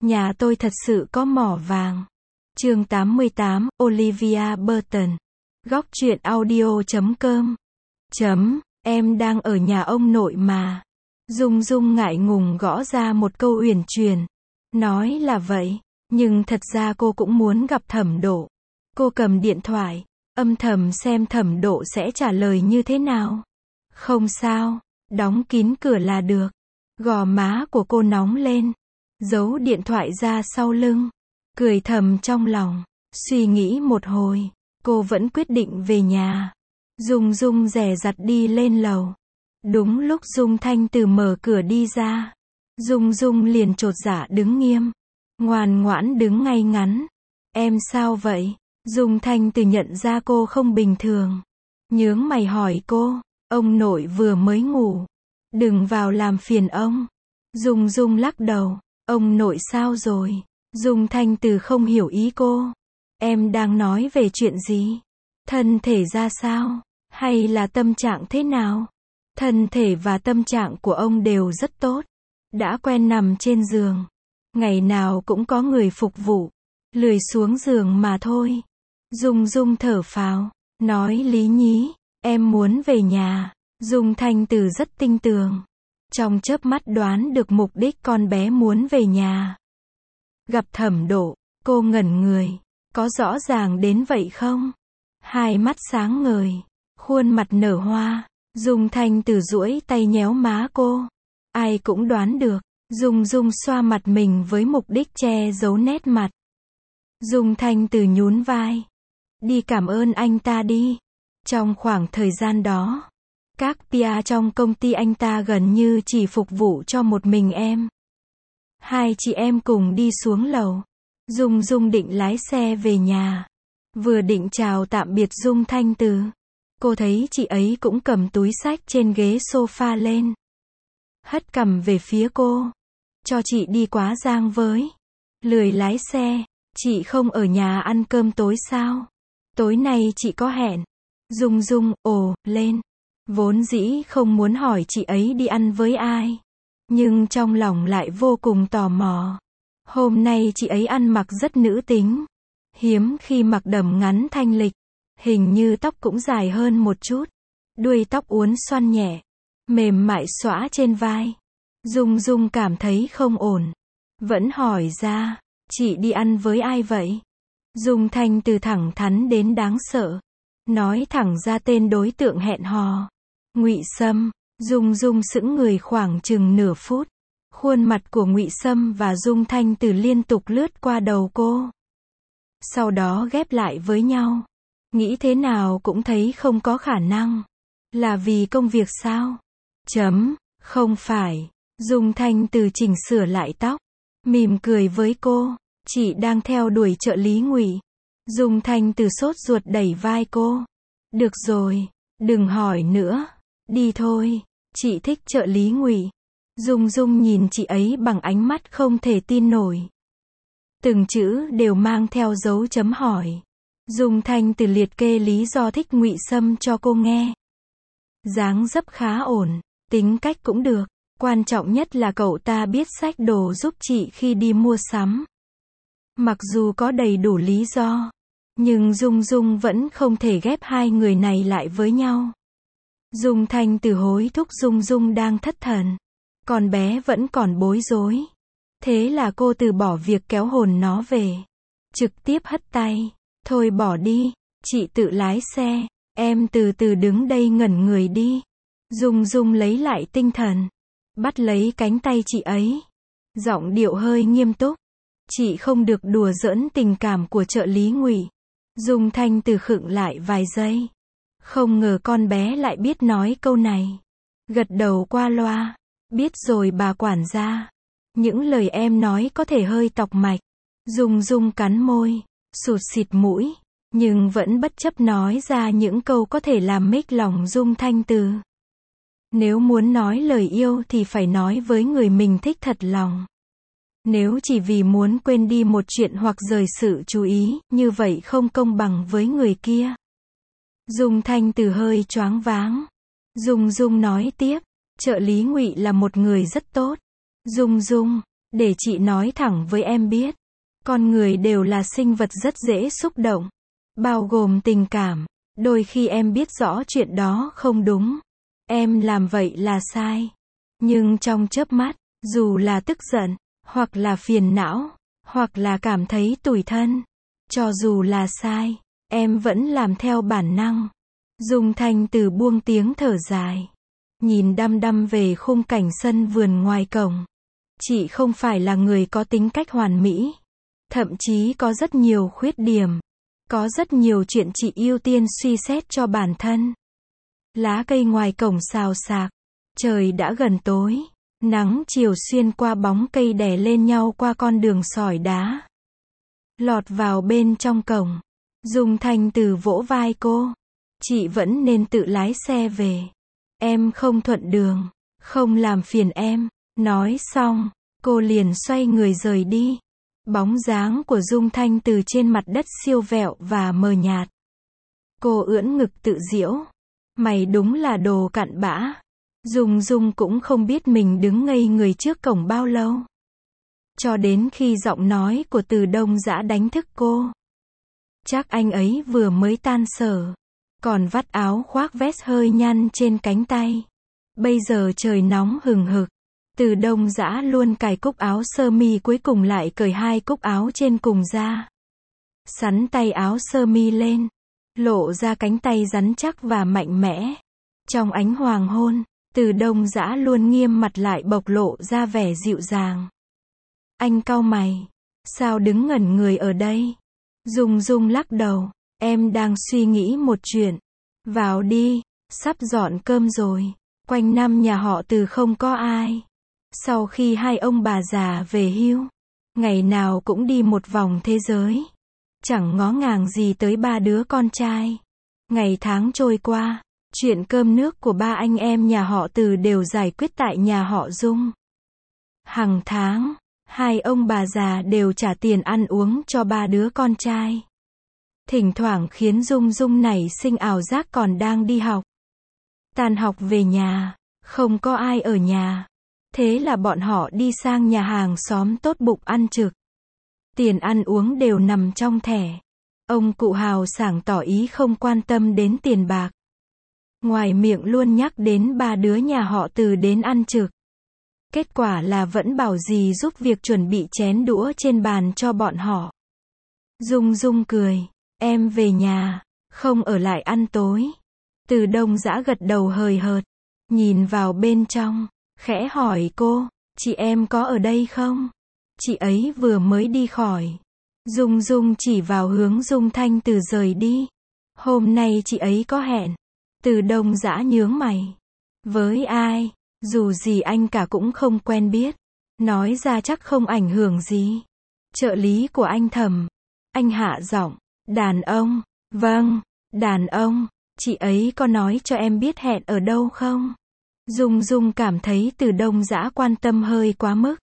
Nhà tôi thật sự có mỏ vàng. Chương 88, Olivia Burton. Góc truyện audio.com. Em đang ở nhà ông nội mà. Dung Dung ngại ngùng gõ ra một câu uyển chuyển. Nói là vậy, nhưng thật ra cô cũng muốn gặp Thẩm Độ. Cô cầm điện thoại, âm thầm xem Thẩm Độ sẽ trả lời như thế nào. Không sao, đóng kín cửa là được. Gò má của cô nóng lên, giấu điện thoại ra sau lưng, cười thầm trong lòng. Suy nghĩ một hồi, cô vẫn quyết định về nhà. Dung Dung dè dặt đi lên lầu. Đúng lúc Dung Thanh Từ mở cửa đi ra, Dung Dung liền chột dạ đứng nghiêm, ngoan ngoãn đứng ngay ngắn. Em sao vậy? Dung Thanh Từ nhận ra cô không bình thường, nhướng mày hỏi cô. Ông nội vừa mới ngủ, đừng vào làm phiền ông. Dung Dung lắc đầu. Ông nội sao rồi? Dung Thanh Từ không hiểu ý cô. Em đang nói về chuyện gì? Thân thể ra sao? Hay là tâm trạng thế nào? Thân thể và tâm trạng của ông đều rất tốt. Đã quen nằm trên giường, ngày nào cũng có người phục vụ, lười xuống giường mà thôi. Dung Dung thở phào, nói lý nhí, em muốn về nhà. Dung Thanh Từ rất tinh tường, trong chớp mắt đoán được mục đích con bé muốn về nhà. Gặp Thẩm Độ, cô ngẩn người, có rõ ràng đến vậy không? Hai mắt sáng ngời, khuôn mặt nở hoa. Dung Thanh Từ duỗi tay nhéo má cô. Ai cũng đoán được. Dung Dung xoa mặt mình với mục đích che giấu nét mặt. Dung Thanh Từ nhún vai. Đi cảm ơn anh ta đi. Trong khoảng thời gian đó, các PA trong công ty anh ta gần như chỉ phục vụ cho một mình em. Hai chị em cùng đi xuống lầu. Dung Dung định lái xe về nhà. Vừa định chào tạm biệt Dung Thanh Từ, cô thấy chị ấy cũng cầm túi xách trên ghế sofa lên. Hất cằm về phía cô. Cho chị đi Quá Giang với. Lười lái xe. Chị không ở nhà ăn cơm tối sao? Tối nay chị có hẹn. Dung Dung ồ lên. Vốn dĩ không muốn hỏi chị ấy đi ăn với ai, nhưng trong lòng lại vô cùng tò mò. Hôm nay chị ấy ăn mặc rất nữ tính, hiếm khi mặc đầm ngắn thanh lịch. Hình như tóc cũng dài hơn một chút, đuôi tóc uốn xoăn nhẹ, mềm mại xõa trên vai. Dung Dung cảm thấy không ổn, vẫn hỏi ra, chị đi ăn với ai vậy? Dung Thanh Từ thẳng thắn đến đáng sợ, nói thẳng ra tên đối tượng hẹn hò. Ngụy Sâm. Dung Dung sững người khoảng chừng nửa phút. Khuôn mặt của Ngụy Sâm và Dung Thanh Từ liên tục lướt qua đầu cô, sau đó ghép lại với nhau. Nghĩ thế nào cũng thấy không có khả năng. Là vì công việc sao? Không phải. Dung Thanh Từ chỉnh sửa lại tóc, mỉm cười với cô. Chị đang theo đuổi trợ lý Ngụy. Dung Thanh Từ sốt ruột đẩy vai cô. Được rồi, đừng hỏi nữa. Đi thôi, chị thích trợ lý Ngụy. Dung Dung nhìn chị ấy bằng ánh mắt không thể tin nổi. Từng chữ đều mang theo dấu chấm hỏi. Dung Thanh Từ liệt kê lý do thích Ngụy Sâm cho cô nghe. Dáng dấp khá ổn, tính cách cũng được. Quan trọng nhất là cậu ta biết xách đồ giúp chị khi đi mua sắm. Mặc dù có đầy đủ lý do, nhưng Dung Dung vẫn không thể ghép hai người này lại với nhau. Dung Thanh Từ hối thúc Dung Dung đang thất thần. Con bé vẫn còn bối rối. Thế là cô từ bỏ việc kéo hồn nó về. Trực tiếp hất tay. Thôi bỏ đi, chị tự lái xe. Em từ từ đứng đây ngẩn người đi. Dung Dung lấy lại tinh thần, bắt lấy cánh tay chị ấy. Giọng điệu hơi nghiêm túc. Chị không được đùa giỡn tình cảm của trợ lý Ngụy. Dung Thanh Từ khựng lại vài giây. Không ngờ con bé lại biết nói câu này. Gật đầu qua loa. Biết rồi bà quản gia. Những lời em nói có thể hơi tọc mạch. Dung Dung cắn môi, sụt sịt mũi, nhưng vẫn bất chấp nói ra những câu có thể làm mếch lòng Dung Thanh Từ. Nếu muốn nói lời yêu thì phải nói với người mình thích thật lòng. Nếu chỉ vì muốn quên đi một chuyện hoặc rời sự chú ý, như vậy không công bằng với người kia. Dung Thanh Từ hơi choáng váng. Dung Dung nói tiếp, trợ lý Ngụy là một người rất tốt. Dung Dung, Để chị nói thẳng với em biết. Con người đều là sinh vật rất dễ xúc động. Bao gồm tình cảm. Đôi khi em biết rõ chuyện đó không đúng. Em làm vậy là sai. Nhưng trong chớp mắt, dù là tức giận, hoặc là phiền não, hoặc là cảm thấy tủi thân, cho dù là sai, em vẫn làm theo bản năng. Dung Thanh Từ buông tiếng thở dài. Nhìn đăm đăm về khung cảnh sân vườn ngoài cổng. Chị không phải là người có tính cách hoàn mỹ. Thậm chí có rất nhiều khuyết điểm. Có rất nhiều chuyện chị ưu tiên suy xét cho bản thân. Lá cây ngoài cổng xào xạc. Trời đã gần tối. Nắng chiều xuyên qua bóng cây đè lên nhau qua con đường sỏi đá. Lọt vào bên trong cổng. Dung Thanh Từ vỗ vai cô. Chị vẫn nên tự lái xe về. Em không thuận đường. Không làm phiền em. Nói xong, cô liền xoay người rời đi. Bóng dáng của Dung Thanh Từ trên mặt đất siêu vẹo và mờ nhạt. Cô ưỡn ngực tự giễu. Mày đúng là đồ cặn bã. Dung Dung cũng không biết mình đứng ngây người trước cổng bao lâu. Cho đến khi giọng nói của Từ Đông Dã đánh thức cô. Chắc anh ấy vừa mới tan sở. Còn vắt áo khoác vest hơi nhăn trên cánh tay. Bây giờ trời nóng hừng hực. Từ Đông Dã luôn cài cúc áo sơ mi cuối cùng lại cởi hai cúc áo trên cùng ra. Xắn tay áo sơ mi lên. Lộ ra cánh tay rắn chắc và mạnh mẽ. Trong ánh hoàng hôn, Từ Đông Dã luôn nghiêm mặt lại bộc lộ ra vẻ dịu dàng. Anh cau mày. Sao đứng ngẩn người ở đây? Dung Dung lắc đầu. Em đang suy nghĩ một chuyện. Vào đi. Sắp dọn cơm rồi. Quanh năm nhà họ Từ không có ai. Sau khi hai ông bà già về hưu, ngày nào cũng đi một vòng thế giới. Chẳng ngó ngàng gì tới ba đứa con trai. Ngày tháng trôi qua, chuyện cơm nước của ba anh em nhà họ Từ đều giải quyết tại nhà họ Dung. Hàng tháng, hai ông bà già đều trả tiền ăn uống cho ba đứa con trai. Thỉnh thoảng khiến Dung Dung nảy sinh ảo giác còn đang đi học. Tan học về nhà, không có ai ở nhà. Thế là bọn họ đi sang nhà hàng xóm tốt bụng ăn trực. Tiền ăn uống đều nằm trong thẻ. Ông cụ hào sảng tỏ ý không quan tâm đến tiền bạc. Ngoài miệng luôn nhắc đến ba đứa nhà họ Từ đến ăn trực. Kết quả là vẫn bảo dì giúp việc chuẩn bị chén đũa trên bàn cho bọn họ. Dung Dung cười. Em về nhà, không ở lại ăn tối. Từ Đông Dã gật đầu hời hợt. Nhìn vào bên trong. Khẽ hỏi cô, chị em có ở đây không? Chị ấy vừa mới đi khỏi. Dung Dung chỉ vào hướng Dung Thanh Từ rời đi. Hôm nay chị ấy có hẹn. Từ Đông Dã nhướng mày. Với ai? Dù gì anh cả cũng không quen biết. Nói ra chắc không ảnh hưởng gì. Trợ lý của anh Thẩm. Anh hạ giọng. Đàn ông. Vâng, đàn ông. Chị ấy có nói cho em biết hẹn ở đâu không? Dung Dung cảm thấy Từ Đông Dã quan tâm hơi quá mức.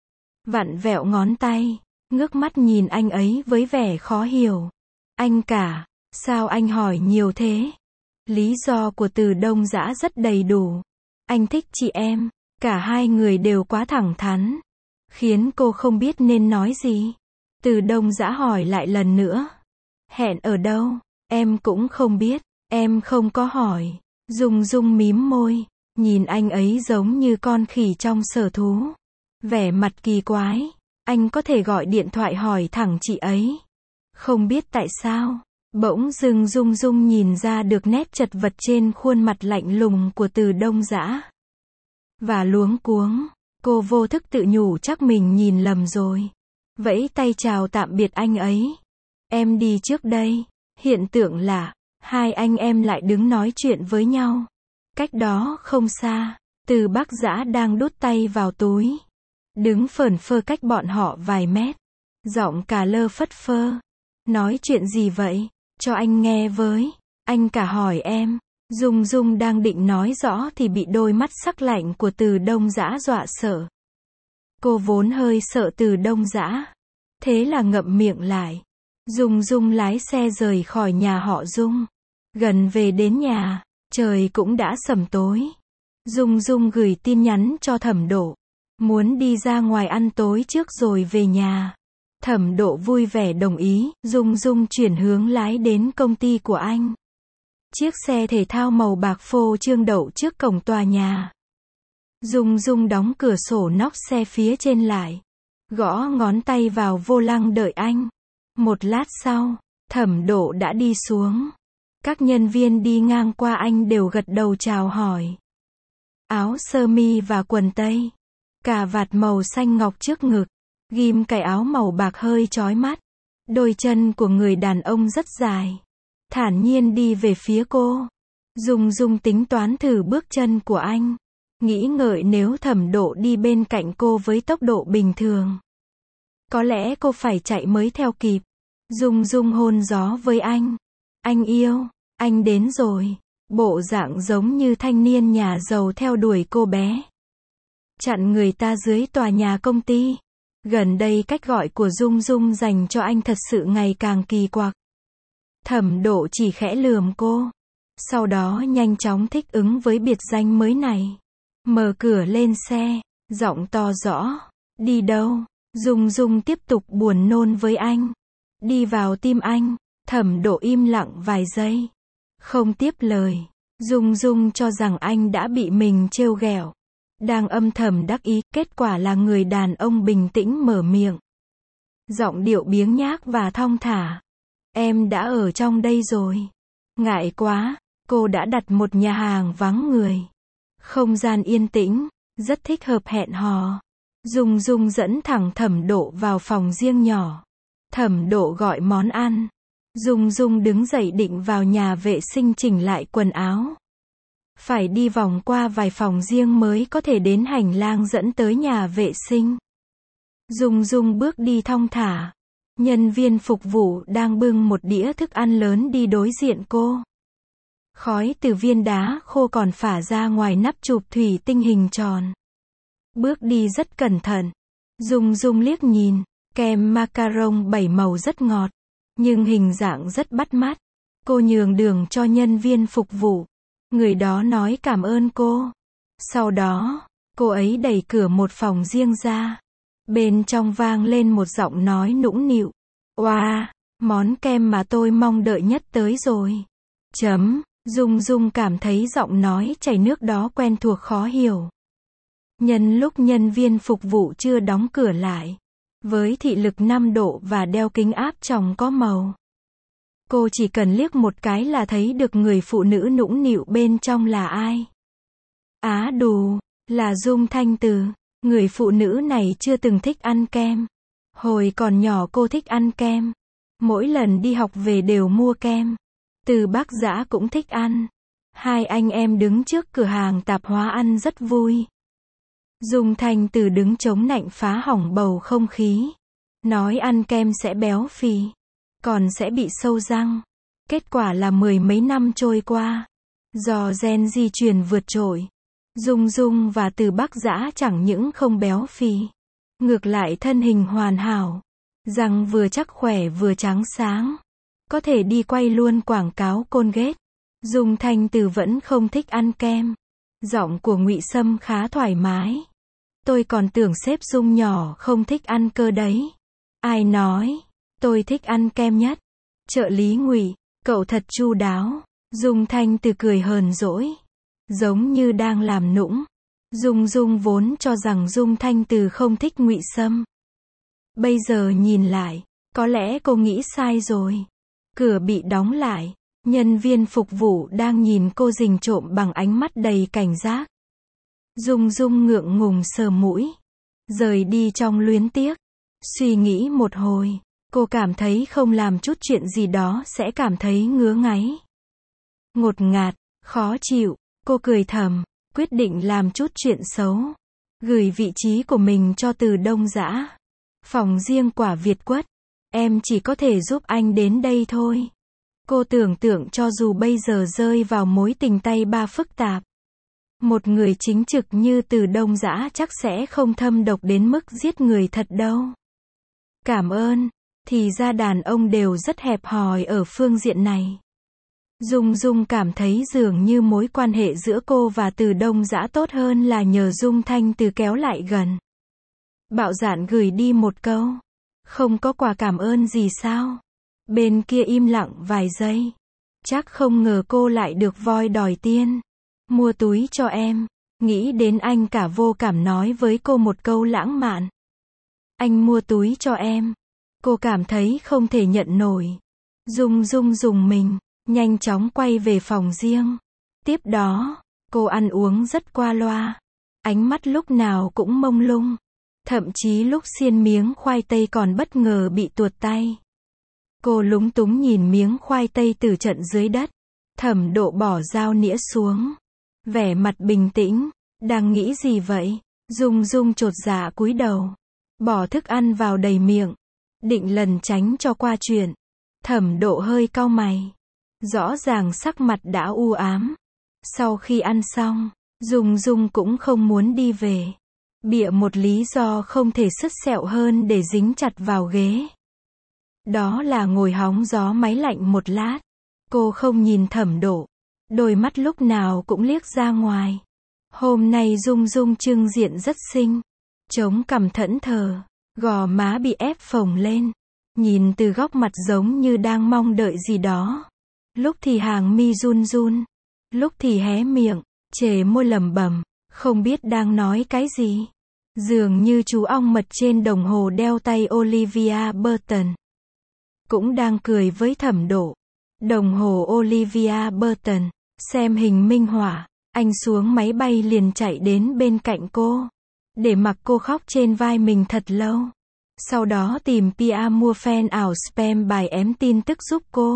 Vặn vẹo ngón tay, ngước mắt nhìn anh ấy với vẻ khó hiểu. Anh cả, sao anh hỏi nhiều thế? Lý do của Từ Đông Dã rất đầy đủ. Anh thích chị em, cả hai người đều quá thẳng thắn. Khiến cô không biết nên nói gì. Từ Đông Dã hỏi lại lần nữa. Hẹn ở đâu? Em cũng không biết, em không có hỏi. Dung Dung mím môi. Nhìn anh ấy giống như con khỉ trong sở thú. Vẻ mặt kỳ quái. Anh có thể gọi điện thoại hỏi thẳng chị ấy. Không biết tại sao. Bỗng dưng Dung Dung nhìn ra được nét chật vật trên khuôn mặt lạnh lùng của Từ Đông Dã. Và luống cuống. Cô vô thức tự nhủ chắc mình nhìn lầm rồi. Vẫy tay chào tạm biệt anh ấy. Em đi trước đây. Hiện tượng là, hai anh em lại đứng nói chuyện với nhau. Cách đó không xa, Từ Bắc Dã đang đút tay vào túi. Đứng phởn phơ cách bọn họ vài mét. Giọng cà lơ phất phơ. Nói chuyện gì vậy? Cho anh nghe với. Anh cả hỏi em. Dung Dung đang định nói rõ thì bị đôi mắt sắc lạnh của Từ Đông Dã dọa sợ. Cô vốn hơi sợ Từ Đông Dã. Thế là ngậm miệng lại. Dung Dung lái xe rời khỏi nhà họ Dung. Gần về đến nhà. Trời cũng đã sầm tối. Dung Dung gửi tin nhắn cho Thẩm Độ. Muốn đi ra ngoài ăn tối trước rồi về nhà. Thẩm Độ vui vẻ đồng ý, Dung Dung chuyển hướng lái đến công ty của anh. Chiếc xe thể thao màu bạc phô trương đậu trước cổng tòa nhà. Dung Dung đóng cửa sổ nóc xe phía trên lại. Gõ ngón tay vào vô lăng đợi anh. Một lát sau, Thẩm Độ đã đi xuống. Các nhân viên đi ngang qua anh đều gật đầu chào hỏi. Áo sơ mi và quần tây. Cà vạt màu xanh ngọc trước ngực. Ghim cài áo màu bạc hơi chói mắt. Đôi chân của người đàn ông rất dài. Thản nhiên đi về phía cô. Dung Dung tính toán thử bước chân của anh. Nghĩ ngợi nếu Thẩm Độ đi bên cạnh cô với tốc độ bình thường. Có lẽ cô phải chạy mới theo kịp. Dung Dung hôn gió với anh. Anh yêu, anh đến rồi. Bộ dạng giống như thanh niên nhà giàu theo đuổi cô bé. Chặn người ta dưới tòa nhà công ty. Gần đây cách gọi của Dung Dung dành cho anh thật sự ngày càng kỳ quặc. Thẩm Độ chỉ khẽ lườm cô. Sau đó nhanh chóng thích ứng với biệt danh mới này. Mở cửa lên xe, giọng to rõ. Đi đâu? Dung Dung tiếp tục buồn nôn với anh. Đi vào tim anh. Thẩm Độ im lặng vài giây. Không tiếp lời. Dung Dung cho rằng anh đã bị mình trêu ghẹo. Đang âm thầm đắc ý, kết quả là người đàn ông bình tĩnh mở miệng. Giọng điệu biếng nhác và thong thả. Em đã ở trong đây rồi. Ngại quá, cô đã đặt một nhà hàng vắng người. Không gian yên tĩnh, rất thích hợp hẹn hò. Dung Dung dẫn thẳng Thẩm Độ vào phòng riêng nhỏ. Thẩm Độ gọi món ăn. Dung Dung đứng dậy định vào nhà vệ sinh chỉnh lại quần áo. Phải đi vòng qua vài phòng riêng mới có thể đến hành lang dẫn tới nhà vệ sinh. Dung Dung bước đi thong thả. Nhân viên phục vụ đang bưng một đĩa thức ăn lớn đi đối diện cô. Khói từ viên đá khô còn phả ra ngoài nắp chụp thủy tinh hình tròn. Bước đi rất cẩn thận. Dung Dung liếc nhìn. Kem macaron 7 màu rất ngọt. Nhưng hình dạng rất bắt mắt. Cô nhường đường cho nhân viên phục vụ. Người đó nói cảm ơn cô. Sau đó, cô ấy đẩy cửa một phòng riêng ra. Bên trong vang lên một giọng nói nũng nịu. Oa, món kem mà tôi mong đợi nhất tới rồi. Dung Dung cảm thấy giọng nói chảy nước đó quen thuộc khó hiểu. Nhân lúc nhân viên phục vụ chưa đóng cửa lại. Với thị lực 5 độ và đeo kính áp tròng có màu. Cô chỉ cần liếc một cái là thấy được người phụ nữ nũng nịu bên trong là ai. Á đù, là Dung Thanh Từ. Người phụ nữ này chưa từng thích ăn kem. Hồi còn nhỏ cô thích ăn kem. Mỗi lần đi học về đều mua kem. Từ Bắc Dã cũng thích ăn. Hai anh em đứng trước cửa hàng tạp hóa ăn rất vui. Dung Thanh Từ đứng chống nạnh phá hỏng bầu không khí. Nói ăn kem sẽ béo phì. Còn sẽ bị sâu răng. Kết quả là 10 mấy năm trôi qua. Do gen di truyền vượt trội. Dung Dung và Từ Bắc Dã chẳng những không béo phì. Ngược lại thân hình hoàn hảo. Răng vừa chắc khỏe vừa trắng sáng. Có thể đi quay luôn quảng cáo Colgate. Dung Thanh Từ vẫn không thích ăn kem. Giọng của Ngụy Sâm khá thoải mái. Tôi còn tưởng sếp Dung nhỏ không thích ăn cơ đấy. Ai nói, tôi thích ăn kem nhất. Trợ lý Ngụy, cậu thật chu đáo. Dung Thanh Từ cười hờn dỗi. Giống như đang làm nũng. Dung Dung vốn cho rằng Dung Thanh Từ không thích Ngụy Sâm. Bây giờ nhìn lại, có lẽ cô nghĩ sai rồi. Cửa bị đóng lại. Nhân viên phục vụ đang nhìn cô rình trộm bằng ánh mắt đầy cảnh giác. Dung Dung ngượng ngùng sờ mũi. Rời đi trong luyến tiếc. Suy nghĩ một hồi. Cô cảm thấy không làm chút chuyện gì đó sẽ cảm thấy ngứa ngáy. Ngột ngạt, khó chịu. Cô cười thầm. Quyết định làm chút chuyện xấu. Gửi vị trí của mình cho Từ Đông Dã. Phòng riêng Quả Việt Quất. Em chỉ có thể giúp anh đến đây thôi. Cô tưởng tượng cho dù bây giờ rơi vào mối tình tay ba phức tạp. Một người chính trực như Từ Đông Dã chắc sẽ không thâm độc đến mức giết người thật đâu. Cảm ơn. Thì ra đàn ông đều rất hẹp hòi ở phương diện này. Dung Dung cảm thấy dường như mối quan hệ giữa cô và Từ Đông Dã tốt hơn là nhờ Dung Thanh Từ kéo lại gần. Bạo dạn gửi đi một câu. Không có quà cảm ơn gì sao? Bên kia im lặng vài giây. Chắc không ngờ cô lại được voi đòi tiền. Mua túi cho em. Nghĩ đến anh cả vô cảm nói với cô một câu lãng mạn. Anh mua túi cho em. Cô cảm thấy không thể nhận nổi. Dung dùng mình, nhanh chóng quay về phòng riêng. Tiếp đó, cô ăn uống rất qua loa. Ánh mắt lúc nào cũng mông lung. Thậm chí lúc xiên miếng khoai tây còn bất ngờ bị tuột tay. Cô lúng túng nhìn miếng khoai tây từ trận dưới đất. Thẩm Độ bỏ dao nĩa xuống. Vẻ mặt bình tĩnh. Đang nghĩ gì vậy? Dung chột dạ cúi đầu. Bỏ thức ăn vào đầy miệng. Định lẩn tránh cho qua chuyện. Thẩm Độ hơi cau mày. Rõ ràng sắc mặt đã u ám. Sau khi ăn xong, Dung cũng không muốn đi về. Bịa một lý do không thể sứt sẹo hơn để dính chặt vào ghế. Đó là ngồi hóng gió máy lạnh một lát. Cô không nhìn Thẩm Độ. Đôi mắt lúc nào cũng liếc ra ngoài. Hôm nay Dung trưng diện rất xinh. Chống cằm thẫn thờ. Gò má bị ép phồng lên. Nhìn từ góc mặt giống như đang mong đợi gì đó. Lúc thì hàng mi run. Lúc thì hé miệng, chề môi lẩm bẩm, không biết đang nói cái gì. Dường như chú ong mật trên đồng hồ đeo tay Olivia Burton. Cũng đang cười với Thẩm Độ. Đồng hồ Olivia Burton, xem hình minh họa. Anh xuống máy bay liền chạy đến bên cạnh cô. Để mặc cô khóc trên vai mình thật lâu. Sau đó tìm PR mua fan ảo spam bài ém tin tức giúp cô.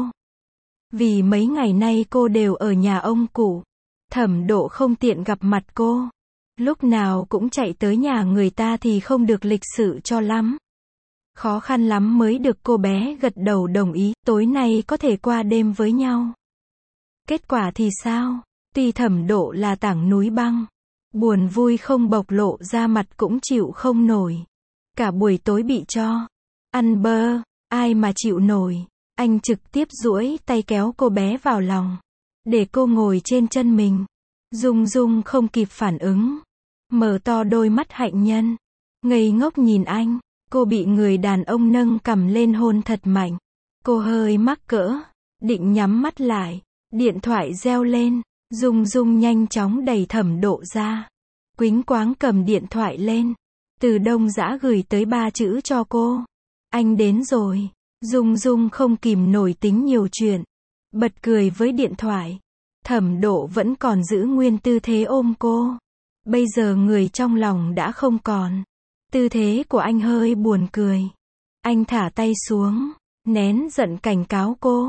Vì mấy ngày nay cô đều ở nhà ông cụ. Thẩm Độ không tiện gặp mặt cô. Lúc nào cũng chạy tới nhà người ta thì không được lịch sự cho lắm. Khó khăn lắm mới được cô bé gật đầu đồng ý, tối nay có thể qua đêm với nhau. Kết quả thì sao? Tuy Thẩm Độ là tảng núi băng, buồn vui không bộc lộ ra mặt cũng chịu không nổi. Cả buổi tối bị cho ăn bơ, ai mà chịu nổi. Anh trực tiếp duỗi tay kéo cô bé vào lòng, để cô ngồi trên chân mình. Dung không kịp phản ứng, mở to đôi mắt hạnh nhân, ngây ngốc nhìn anh. Cô bị người đàn ông nâng cằm lên hôn thật mạnh. Cô hơi mắc cỡ, định nhắm mắt lại. Điện thoại reo lên. Dung nhanh chóng đẩy Thẩm Độ ra. Quýnh quáng cầm điện thoại lên. Từ Đông Dã gửi tới 3 chữ cho cô. Anh đến rồi. Dung không kìm nổi tính nhiều chuyện. Bật cười với điện thoại. Thẩm Độ vẫn còn giữ nguyên tư thế ôm cô. Bây giờ người trong lòng đã không còn. Tư thế của anh hơi buồn cười. Anh thả tay xuống, nén giận cảnh cáo cô.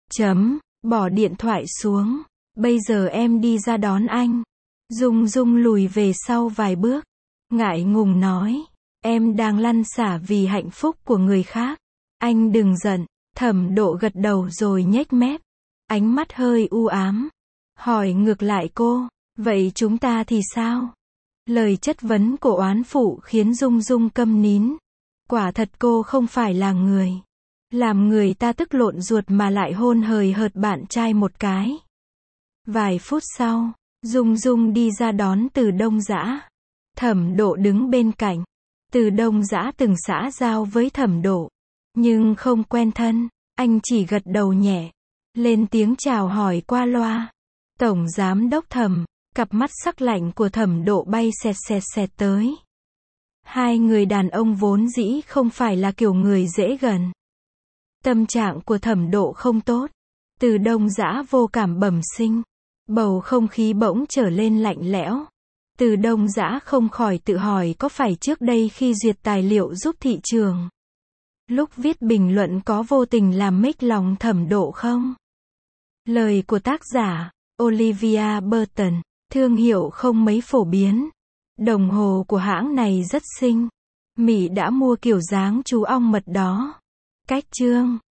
Bỏ điện thoại xuống. Bây giờ em đi ra đón anh. Dung lùi về sau vài bước. Ngại ngùng nói. Em đang lăn xả vì hạnh phúc của người khác. Anh đừng giận. Thẩm Độ gật đầu rồi nhếch mép. Ánh mắt hơi u ám. Hỏi ngược lại cô. Vậy chúng ta thì sao? Lời chất vấn của oán phụ khiến Dung câm nín. Quả thật cô không phải là người làm người ta tức lộn ruột mà lại hôn hời hợt bạn trai một cái. Vài phút sau, Dung đi ra đón Từ Đông Dã. Thẩm Độ đứng bên cạnh. Từ Đông Dã từng xã giao với Thẩm Độ, nhưng không quen thân. Anh chỉ gật đầu nhẹ, lên tiếng chào hỏi qua loa. Tổng giám đốc Thẩm. Cặp mắt sắc lạnh của Thẩm Độ bay xẹt tới. Hai người đàn ông vốn dĩ không phải là kiểu người dễ gần. Tâm trạng của Thẩm Độ không tốt. Từ Đông Dã vô cảm bẩm sinh. Bầu không khí bỗng trở lên lạnh lẽo. Từ Đông Dã không khỏi tự hỏi có phải trước đây khi duyệt tài liệu giúp thị trường, lúc viết bình luận có vô tình làm mếch lòng Thẩm Độ không? Lời của tác giả, Olivia Burton. Thương hiệu không mấy phổ biến. Đồng hồ của hãng này rất xinh. Mỹ đã mua kiểu dáng chú ong mật đó. Cách chương